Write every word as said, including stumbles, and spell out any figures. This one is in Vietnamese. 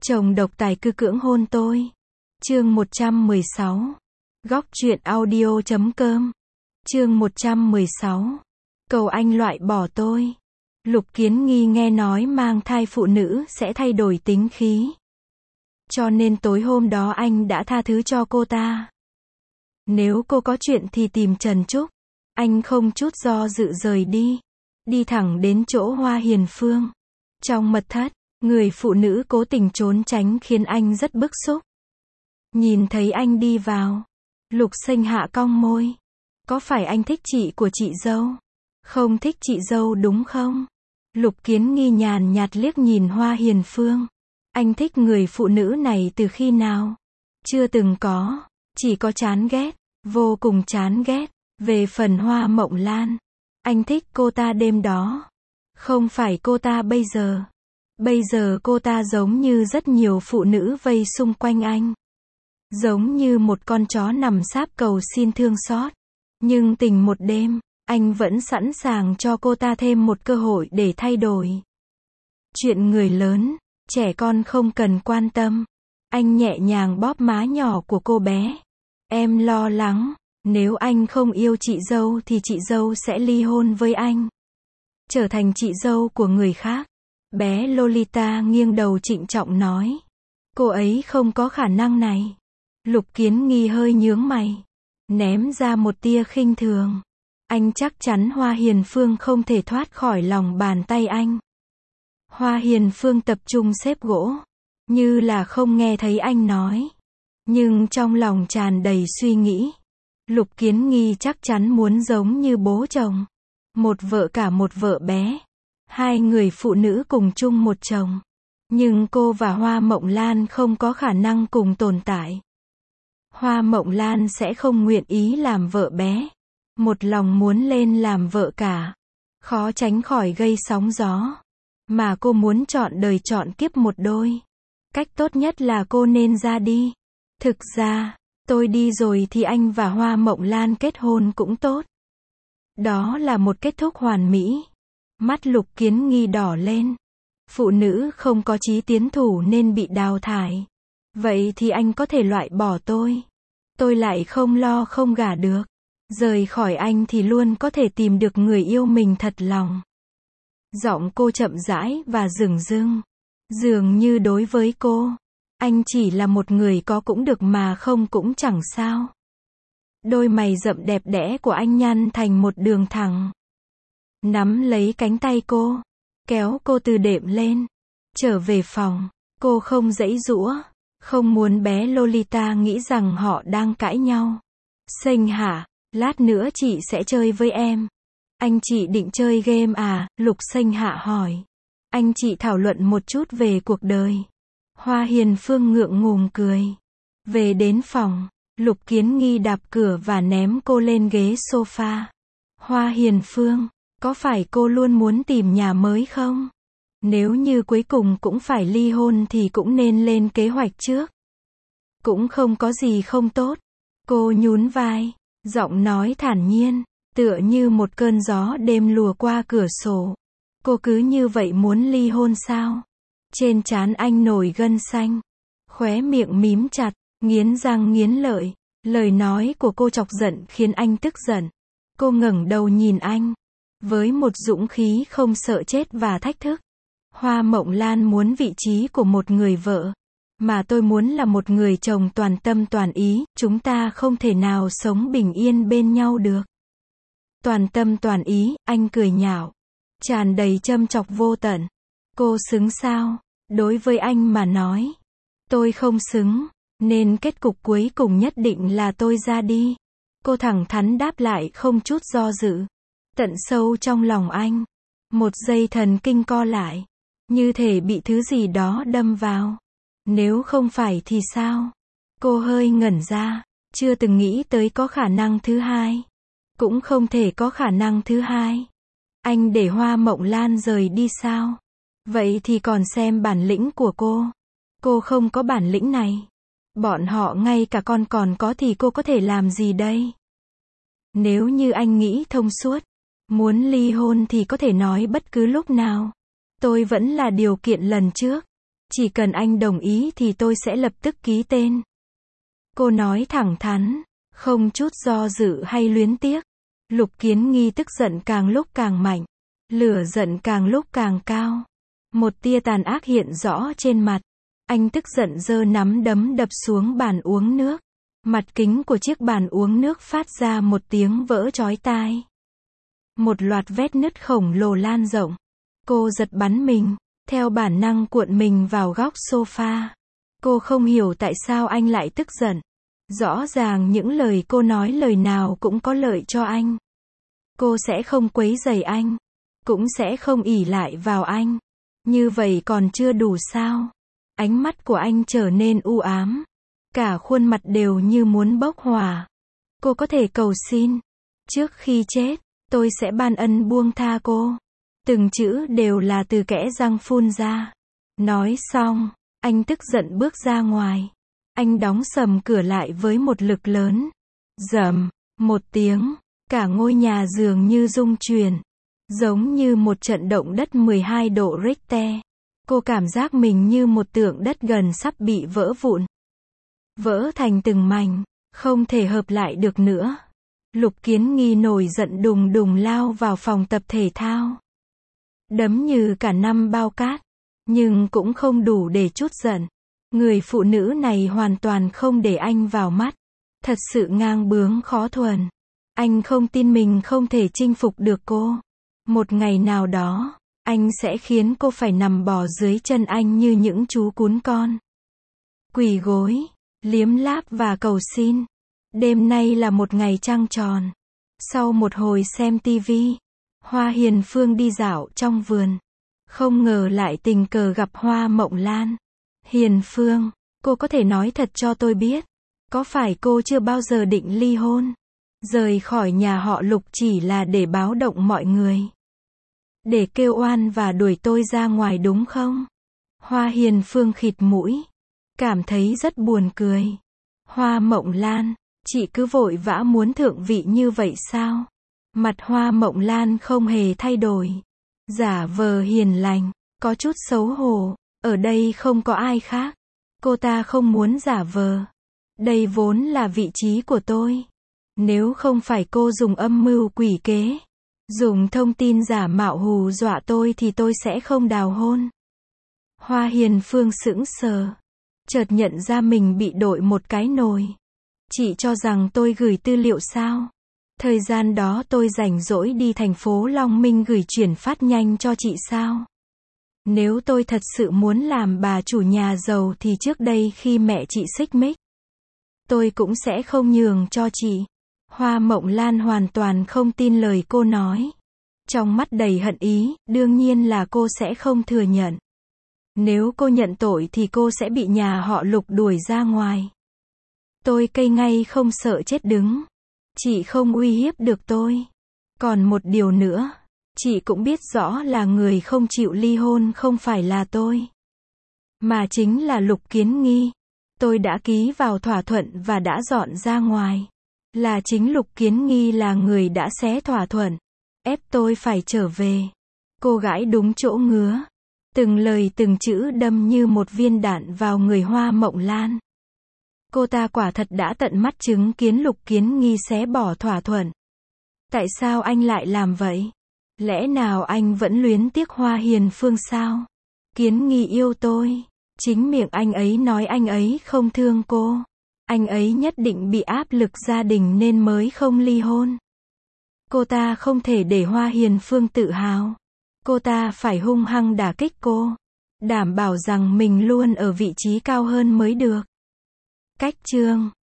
Chồng độc tài cư cưỡng hôn tôi. Chương một trăm mười sáu. Góc truyện audio chấm com. Chương một trăm mười sáu. Cầu anh loại bỏ tôi. Lục Kiến Nghi nghe nói mang thai phụ nữ sẽ thay đổi tính khí. Cho nên tối hôm đó anh đã tha thứ cho cô ta. Nếu cô có chuyện thì tìm Trần Trúc. Anh không chút do dự rời đi. Đi thẳng đến chỗ Hoa Hiền Phương. Trong mật thất, người phụ nữ cố tình trốn tránh khiến anh rất bức xúc. Nhìn thấy anh đi vào, Lục Sinh Hạ cong môi. Có phải anh thích chị của chị dâu? Không thích chị dâu đúng không? Lục Kiến Nghi nhàn nhạt liếc nhìn Hoa Hiền Phương. Anh thích người phụ nữ này từ khi nào? Chưa từng có, chỉ có chán ghét, vô cùng chán ghét. Về phần Hoa Mộng Lan, anh thích cô ta đêm đó. Không phải cô ta bây giờ. Bây giờ cô ta giống như rất nhiều phụ nữ vây xung quanh anh. Giống như một con chó nằm sáp cầu xin thương xót. Nhưng tình một đêm, anh vẫn sẵn sàng cho cô ta thêm một cơ hội để thay đổi. Chuyện người lớn, trẻ con không cần quan tâm. Anh nhẹ nhàng bóp má nhỏ của cô bé. Em lo lắng, nếu anh không yêu chị dâu thì chị dâu sẽ ly hôn với anh. Trở thành chị dâu của người khác. Bé Lolita nghiêng đầu trịnh trọng nói. Cô ấy không có khả năng này. Lục Kiến Nghi hơi nhướng mày. Ném ra một tia khinh thường. Anh chắc chắn Hoa Hiền Phương không thể thoát khỏi lòng bàn tay anh. Hoa Hiền Phương tập trung xếp gỗ. Như là không nghe thấy anh nói. Nhưng trong lòng tràn đầy suy nghĩ. Lục Kiến Nghi chắc chắn muốn giống như bố chồng. Một vợ cả một vợ bé. Hai người phụ nữ cùng chung một chồng. Nhưng cô và Hoa Mộng Lan không có khả năng cùng tồn tại. Hoa Mộng Lan sẽ không nguyện ý làm vợ bé. Một lòng muốn lên làm vợ cả. Khó tránh khỏi gây sóng gió. Mà cô muốn chọn đời chọn kiếp một đôi. Cách tốt nhất là cô nên ra đi. Thực ra, tôi đi rồi thì anh và Hoa Mộng Lan kết hôn cũng tốt. Đó là một kết thúc hoàn mỹ. Mắt Lục Kiến Nghi đỏ lên. Phụ nữ không có chí tiến thủ nên bị đào thải. Vậy thì anh có thể loại bỏ tôi. Tôi lại không lo không gả được. Rời khỏi anh thì luôn có thể tìm được người yêu mình thật lòng. Giọng cô chậm rãi và dửng dưng. Dường như đối với cô, anh chỉ là một người có cũng được mà không cũng chẳng sao. Đôi mày rậm đẹp đẽ của anh nhăn thành một đường thẳng. Nắm lấy cánh tay cô, kéo cô từ đệm lên. Trở về phòng, cô không giãy giũa, không muốn bé Lolita nghĩ rằng họ đang cãi nhau. Sinh Hạ, lát nữa chị sẽ chơi với em. Anh chị định chơi game à? Lục Sinh Hạ hỏi. Anh chị thảo luận một chút về cuộc đời. Hoa Hiền Phương ngượng ngùng cười. Về đến phòng, Lục Kiến Nghi đạp cửa và ném cô lên ghế sofa. Hoa Hiền Phương, có phải cô luôn muốn tìm nhà mới không? Nếu như cuối cùng cũng phải ly hôn thì cũng nên lên kế hoạch trước. Cũng không có gì không tốt. Cô nhún vai, giọng nói thản nhiên, tựa như một cơn gió đêm lùa qua cửa sổ. Cô cứ như vậy muốn ly hôn sao? Trên trán anh nổi gân xanh. Khóe miệng mím chặt, nghiến răng nghiến lợi. Lời nói của cô chọc giận khiến anh tức giận. Cô ngẩng đầu nhìn anh. Với một dũng khí không sợ chết và thách thức. Hoa Mộng Lan muốn vị trí của một người vợ. Mà tôi muốn là một người chồng toàn tâm toàn ý. Chúng ta không thể nào sống bình yên bên nhau được. Toàn tâm toàn ý, anh cười nhạo. Tràn đầy châm chọc vô tận. Cô xứng sao? Đối với anh mà nói. Tôi không xứng. Nên kết cục cuối cùng nhất định là tôi ra đi. Cô thẳng thắn đáp lại không chút do dự. Tận sâu trong lòng anh. Một giây thần kinh co lại. Như thể bị thứ gì đó đâm vào. Nếu không phải thì sao? Cô hơi ngẩn ra. Chưa từng nghĩ tới có khả năng thứ hai. Cũng không thể có khả năng thứ hai. Anh để Hoa Mộng Lan rời đi sao? Vậy thì còn xem bản lĩnh của cô. Cô không có bản lĩnh này. Bọn họ ngay cả con còn có thì cô có thể làm gì đây? Nếu như anh nghĩ thông suốt, muốn ly hôn thì có thể nói bất cứ lúc nào. Tôi vẫn là điều kiện lần trước. Chỉ cần anh đồng ý thì tôi sẽ lập tức ký tên. Cô nói thẳng thắn, không chút do dự hay luyến tiếc. Lục Kiến Nghi tức giận càng lúc càng mạnh. Lửa giận càng lúc càng cao. Một tia tàn ác hiện rõ trên mặt. Anh tức giận giơ nắm đấm đập xuống bàn uống nước. Mặt kính của chiếc bàn uống nước phát ra một tiếng vỡ chói tai. Một loạt vết nứt khổng lồ lan rộng. Cô giật bắn mình, theo bản năng cuộn mình vào góc sofa. Cô không hiểu tại sao anh lại tức giận. Rõ ràng những lời cô nói lời nào cũng có lợi cho anh. Cô sẽ không quấy rầy anh, cũng sẽ không ỷ lại vào anh. Như vậy còn chưa đủ sao? Ánh mắt của anh trở nên u ám. Cả khuôn mặt đều như muốn bốc hỏa. Cô có thể cầu xin. Trước khi chết, tôi sẽ ban ân buông tha cô. Từng chữ đều là từ kẽ răng phun ra. Nói xong, anh tức giận bước ra ngoài. Anh đóng sầm cửa lại với một lực lớn. Rầm, một tiếng, cả ngôi nhà dường như rung chuyển. Giống như một trận động đất mười hai độ Richter. Cô cảm giác mình như một tượng đất gần sắp bị vỡ vụn. Vỡ thành từng mảnh, không thể hợp lại được nữa. Lục Kiến Nghi nổi giận đùng đùng lao vào phòng tập thể thao. Đấm như cả năm bao cát, nhưng cũng không đủ để trút giận. Người phụ nữ này hoàn toàn không để anh vào mắt. Thật sự ngang bướng khó thuần. Anh không tin mình không thể chinh phục được cô. Một ngày nào đó, anh sẽ khiến cô phải nằm bò dưới chân anh như những chú cún con. Quỳ gối, liếm láp và cầu xin. Đêm nay là một ngày trăng tròn. Sau một hồi xem tivi, Hoa Hiền Phương đi dạo trong vườn. Không ngờ lại tình cờ gặp Hoa Mộng Lan. Hiền Phương, cô có thể nói thật cho tôi biết. Có phải cô chưa bao giờ định ly hôn? Rời khỏi nhà họ Lục chỉ là để báo động mọi người. Để kêu oan và đuổi tôi ra ngoài đúng không? Hoa Hiền Phương khịt mũi. Cảm thấy rất buồn cười. Hoa Mộng Lan, chị cứ vội vã muốn thượng vị như vậy sao? Mặt Hoa Mộng Lan không hề thay đổi. Giả vờ hiền lành, có chút xấu hổ. Ở đây không có ai khác. Cô ta không muốn giả vờ. Đây vốn là vị trí của tôi. Nếu không phải cô dùng âm mưu quỷ kế, dùng thông tin giả mạo hù dọa tôi thì tôi sẽ không đào hôn. Hoa Hiền Phương sững sờ. Chợt nhận ra mình bị đội một cái nồi. Chị cho rằng tôi gửi tư liệu sao? Thời gian đó tôi rảnh rỗi đi thành phố Long Minh gửi chuyển phát nhanh cho chị sao? Nếu tôi thật sự muốn làm bà chủ nhà giàu thì trước đây khi mẹ chị xích mích, tôi cũng sẽ không nhường cho chị. Hoa Mộng Lan hoàn toàn không tin lời cô nói. Trong mắt đầy hận ý, đương nhiên là cô sẽ không thừa nhận. Nếu cô nhận tội thì cô sẽ bị nhà họ Lục đuổi ra ngoài. Tôi cây ngay không sợ chết đứng. Chị không uy hiếp được tôi. Còn một điều nữa, chị cũng biết rõ là người không chịu ly hôn không phải là tôi, mà chính là Lục Kiến Nghi. Tôi đã ký vào thỏa thuận và đã dọn ra ngoài. Là chính Lục Kiến Nghi là người đã xé thỏa thuận, ép tôi phải trở về. Cô gãi đúng chỗ ngứa. Từng lời từng chữ đâm như một viên đạn vào người Hoa Mộng Lan. Cô ta quả thật đã tận mắt chứng kiến Lục Kiến Nghi xé bỏ thỏa thuận. Tại sao anh lại làm vậy? Lẽ nào anh vẫn luyến tiếc Hoa Hiền Phương sao? Kiến Nghi yêu tôi. Chính miệng anh ấy nói anh ấy không thương cô. Anh ấy nhất định bị áp lực gia đình nên mới không ly hôn. Cô ta không thể để Hoa Hiền Phương tự hào. Cô ta phải hung hăng đả kích cô. Đảm bảo rằng mình luôn ở vị trí cao hơn mới được. Cách chương